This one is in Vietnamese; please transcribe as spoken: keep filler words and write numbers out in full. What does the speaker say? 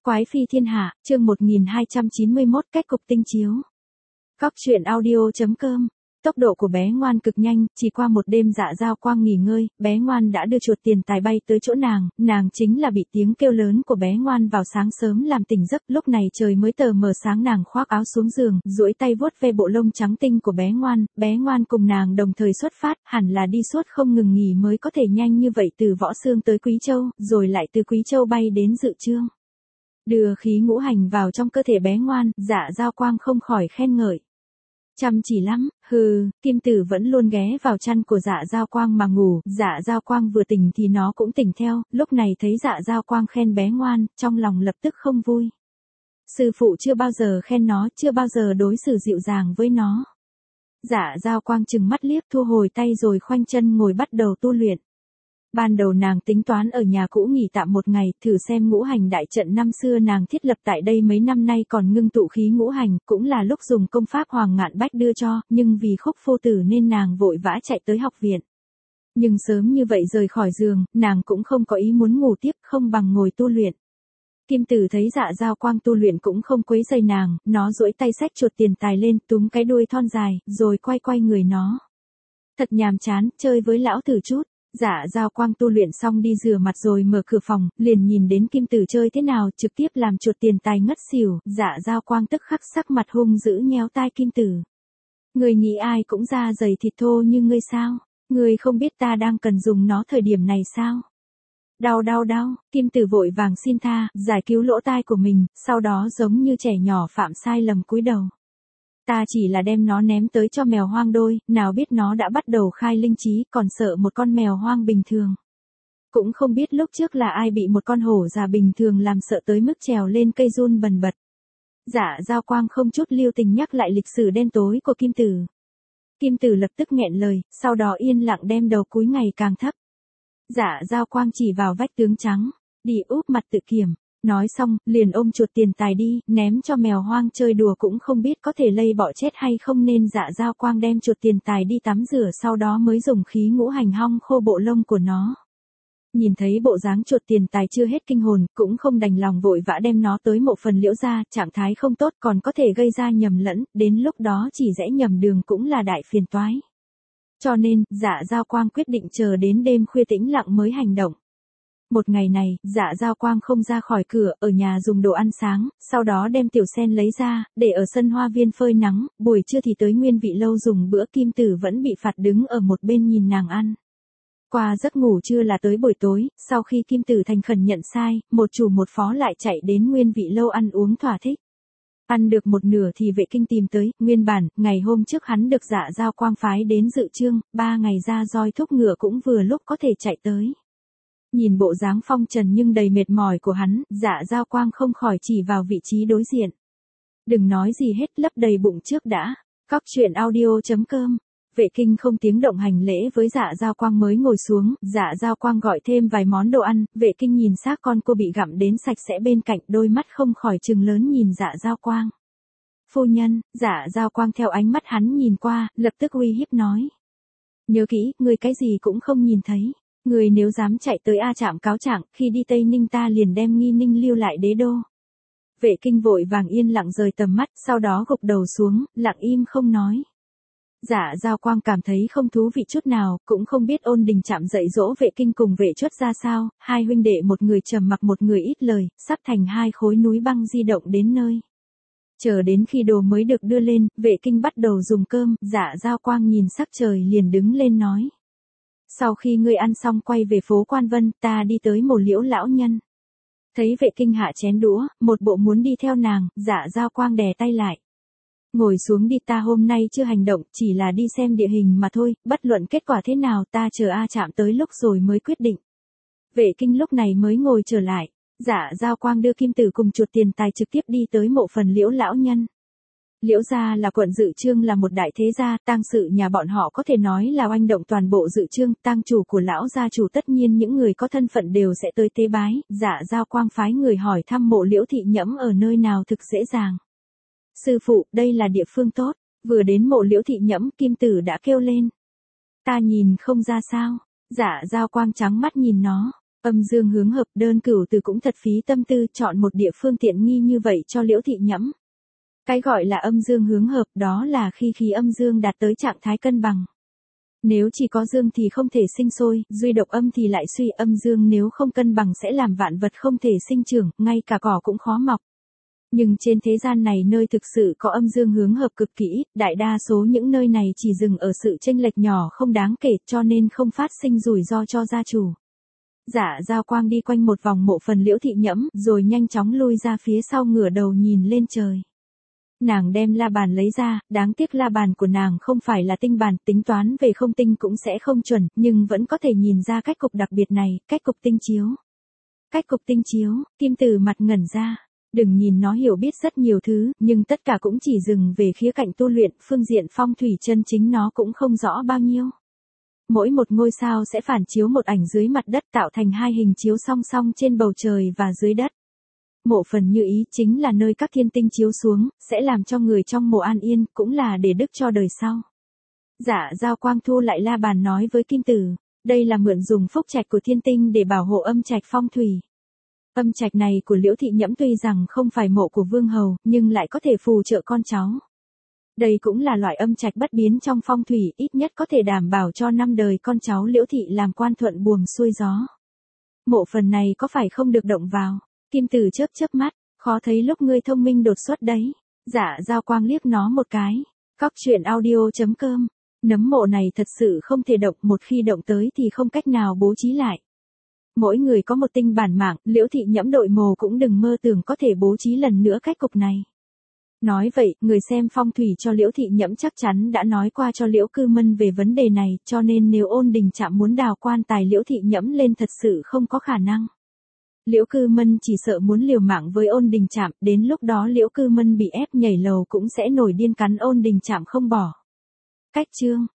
Quái phi thiên hạ, chương một nghìn hai trăm chín mươi mốt cách cục tinh chiếu. Góc truyện audio.com. Tốc độ của bé ngoan cực nhanh, chỉ qua một đêm Dạ Dao Quang nghỉ ngơi, bé ngoan đã đưa chuột tiền tài bay tới chỗ nàng, nàng chính là bị tiếng kêu lớn của bé ngoan vào sáng sớm làm tỉnh giấc. Lúc này trời mới tờ mờ sáng, nàng khoác áo xuống giường, duỗi tay vuốt ve bộ lông trắng tinh của bé ngoan, bé ngoan cùng nàng đồng thời xuất phát, hẳn là đi suốt không ngừng nghỉ mới có thể nhanh như vậy từ Võ Xương tới Quý Châu, rồi lại từ Quý Châu bay đến Dự Chương. Đưa khí ngũ hành vào trong cơ thể bé ngoan, Dạ Dao Quang không khỏi khen ngợi. Chăm chỉ lắm, hừ, Kim Tử vẫn luôn ghé vào chăn của Dạ Dao Quang mà ngủ, Dạ Dao Quang vừa tỉnh thì nó cũng tỉnh theo, lúc này thấy Dạ Dao Quang khen bé ngoan, trong lòng lập tức không vui. Sư phụ chưa bao giờ khen nó, chưa bao giờ đối xử dịu dàng với nó. Dạ Dao Quang trừng mắt liếc, thu hồi tay rồi khoanh chân ngồi bắt đầu tu luyện. Ban đầu nàng tính toán ở nhà cũ nghỉ tạm một ngày, thử xem ngũ hành đại trận năm xưa nàng thiết lập tại đây mấy năm nay còn ngưng tụ khí ngũ hành, cũng là lúc dùng công pháp Hoàng Ngạn Bách đưa cho, nhưng vì Khúc Phô Tử nên nàng vội vã chạy tới học viện. Nhưng sớm như vậy rời khỏi giường, nàng cũng không có ý muốn ngủ tiếp, không bằng ngồi tu luyện. Kim Tử thấy Dạ Dao Quang tu luyện cũng không quấy rầy nàng, nó duỗi tay xách chuột tiền tài lên, túm cái đuôi thon dài, rồi quay quay người nó. Thật nhàm chán, chơi với lão tử chút. Dạ Dao Quang tu luyện xong đi rửa mặt rồi mở cửa phòng, liền nhìn đến Kim Tử chơi thế nào, trực tiếp làm chuột tiền tài ngất xỉu. Dạ Dao Quang tức khắc sắc mặt hung dữ nhéo tai Kim Tử. Người nghĩ ai cũng da dày thịt thô như ngươi sao? Ngươi không biết ta đang cần dùng nó thời điểm này sao? Đau đau đau, Kim Tử vội vàng xin tha, giải cứu lỗ tai của mình, sau đó giống như trẻ nhỏ phạm sai lầm cúi đầu. Ta chỉ là đem nó ném tới cho mèo hoang đôi, nào biết nó đã bắt đầu khai linh trí, còn sợ một con mèo hoang bình thường. Cũng không biết lúc trước là ai bị một con hổ già bình thường làm sợ tới mức trèo lên cây run bần bật. Dạ Dao Quang không chút lưu tình nhắc lại lịch sử đen tối của Kim Tử. Kim Tử lập tức nghẹn lời, sau đó yên lặng đem đầu cúi ngày càng thấp. Dạ Dao Quang chỉ vào vách tường trắng, đi úp mặt tự kiểm. Nói xong, liền ôm chuột tiền tài đi, ném cho mèo hoang chơi đùa cũng không biết có thể lây bọ chết hay không, nên Dạ Dao Quang đem chuột tiền tài đi tắm rửa, sau đó mới dùng khí ngũ hành hong khô bộ lông của nó. Nhìn thấy bộ dáng chuột tiền tài chưa hết kinh hồn, cũng không đành lòng vội vã đem nó tới mộ phần Liễu gia, trạng thái không tốt còn có thể gây ra nhầm lẫn, đến lúc đó chỉ rẽ nhầm đường cũng là đại phiền toái. Cho nên, Dạ Dao Quang quyết định chờ đến đêm khuya tĩnh lặng mới hành động. Một ngày này, Dạ Dao Quang không ra khỏi cửa, ở nhà dùng đồ ăn sáng, sau đó đem tiểu sen lấy ra, để ở sân hoa viên phơi nắng, buổi trưa thì tới Nguyên Vị Lâu dùng bữa. Kim Tử vẫn bị phạt đứng ở một bên nhìn nàng ăn. Qua giấc ngủ trưa là tới buổi tối, sau khi Kim Tử thành khẩn nhận sai, một chủ một phó lại chạy đến Nguyên Vị Lâu ăn uống thỏa thích. Ăn được một nửa thì Vệ Kinh tìm tới, nguyên bản, ngày hôm trước hắn được Dạ Dao Quang phái đến Dự Chương, ba ngày ra roi thúc ngựa cũng vừa lúc có thể chạy tới. Nhìn bộ dáng phong trần nhưng đầy mệt mỏi của hắn, Dạ Dao Quang không khỏi chỉ vào vị trí đối diện. Đừng nói gì hết, lấp đầy bụng trước đã. Góc truyện audio.com. Vệ Kinh không tiếng động hành lễ với Dạ Dao Quang mới ngồi xuống, Dạ Dao Quang gọi thêm vài món đồ ăn, Vệ Kinh nhìn xác con cua bị gặm đến sạch sẽ bên cạnh, đôi mắt không khỏi trừng lớn nhìn Dạ Dao Quang. Phu nhân, Dạ Dao Quang theo ánh mắt hắn nhìn qua, lập tức uy hiếp nói. Nhớ kỹ, người cái gì cũng không nhìn thấy. Người nếu dám chạy tới A Trạm cáo trạng, khi đi Tây Ninh ta liền đem Nghi Ninh lưu lại đế đô. Vệ Kinh vội vàng yên lặng rời tầm mắt, sau đó gục đầu xuống, lặng im không nói. Dạ Dao Quang cảm thấy không thú vị chút nào, cũng không biết Ôn Đình Trạm dạy dỗ Vệ Kinh cùng Vệ Chuất ra sao, hai huynh đệ một người trầm mặc một người ít lời, sắp thành hai khối núi băng di động đến nơi. Chờ đến khi đồ mới được đưa lên, Vệ Kinh bắt đầu dùng cơm, Dạ Dao Quang nhìn sắc trời liền đứng lên nói. Sau khi ngươi ăn xong quay về phố Quan Vân, ta đi tới mộ Liễu lão nhân. Thấy Vệ Kinh hạ chén đũa, một bộ muốn đi theo nàng, Dạ Dao Quang đè tay lại. Ngồi xuống đi, ta hôm nay chưa hành động, chỉ là đi xem địa hình mà thôi, bất luận kết quả thế nào ta chờ A Trạm tới lúc rồi mới quyết định. Vệ Kinh lúc này mới ngồi trở lại, Dạ Dao Quang đưa Kim Tử cùng chuột tiền tài trực tiếp đi tới mộ phần Liễu lão nhân. Liễu gia là quận Dự Chương, là một đại thế gia, tang sự nhà bọn họ có thể nói là oanh động toàn bộ Dự Chương, tang chủ của lão gia chủ tất nhiên những người có thân phận đều sẽ tới tế bái. Dạ Dao Quang phái người hỏi thăm mộ Liễu thị nhẫm ở nơi nào thực dễ dàng. Sư phụ, đây là địa phương tốt. Vừa đến mộ Liễu thị nhẫm, Kim Tử đã kêu lên. Ta nhìn không ra sao. Dạ Dao Quang trắng mắt nhìn nó. Âm dương hướng hợp, đơn cửu từ cũng thật phí tâm tư chọn một địa phương tiện nghi như vậy cho Liễu Thị Nhẫm. Cái gọi là âm dương hướng hợp đó là khi khí âm dương đạt tới trạng thái cân bằng. Nếu chỉ có dương thì không thể sinh sôi, duy độc âm thì lại suy, âm dương nếu không cân bằng sẽ làm vạn vật không thể sinh trưởng, ngay cả cỏ cũng khó mọc. Nhưng trên thế gian này nơi thực sự có âm dương hướng hợp cực kỳ ít, đại đa số những nơi này chỉ dừng ở sự chênh lệch nhỏ không đáng kể cho nên không phát sinh rủi ro cho gia chủ. Dạ Giao Quang đi quanh một vòng mộ phần Liễu Thị Nhẫm, rồi nhanh chóng lui ra phía sau ngửa đầu nhìn lên trời. Nàng đem la bàn lấy ra, đáng tiếc la bàn của nàng không phải là tinh bàn, tính toán về không tinh cũng sẽ không chuẩn, nhưng vẫn có thể nhìn ra cách cục đặc biệt này, cách cục tinh chiếu. Cách cục tinh chiếu, Kim Từ mặt ngẩn ra. Đừng nhìn nó hiểu biết rất nhiều thứ, nhưng tất cả cũng chỉ dừng về khía cạnh tu luyện, phương diện phong thủy chân chính nó cũng không rõ bao nhiêu. Mỗi một ngôi sao sẽ phản chiếu một ảnh dưới mặt đất tạo thành hai hình chiếu song song trên bầu trời và dưới đất. Mộ phần Như Ý chính là nơi các thiên tinh chiếu xuống, sẽ làm cho người trong mộ an yên, cũng là để đức cho đời sau. Dạ Giao Quang thu lại la bàn nói với Kim Tử, đây là mượn dùng phúc trạch của thiên tinh để bảo hộ âm trạch phong thủy. Âm trạch này của Liễu Thị Nhẫm tuy rằng không phải mộ của vương hầu, nhưng lại có thể phù trợ con cháu. Đây cũng là loại âm trạch bất biến trong phong thủy, ít nhất có thể đảm bảo cho năm đời con cháu Liễu Thị làm quan thuận buồm xuôi gió. Mộ phần này có phải không được động vào? Kim Tử chớp chớp mắt, khó thấy lúc ngươi thông minh đột xuất đấy. Dạ Giao Quang liếc nó một cái. Cóc truyện audio chấm com. Nấm mộ này thật sự không thể động, một khi động tới thì không cách nào bố trí lại. Mỗi người có một tinh bản mạng, Liễu Thị Nhẫm đội mồ cũng đừng mơ tưởng có thể bố trí lần nữa cách cục này. Nói vậy, người xem phong thủy cho Liễu Thị Nhẫm chắc chắn đã nói qua cho Liễu Cư Mân về vấn đề này, cho nên nếu Ôn Đình Trạm muốn đào quan tài Liễu Thị Nhẫm lên thật sự không có khả năng. Liễu Cư Mân chỉ sợ muốn liều mạng với Ôn Đình Trạm, đến lúc đó Liễu Cư Mân bị ép nhảy lầu cũng sẽ nổi điên cắn Ôn Đình Trạm không bỏ. Cách chương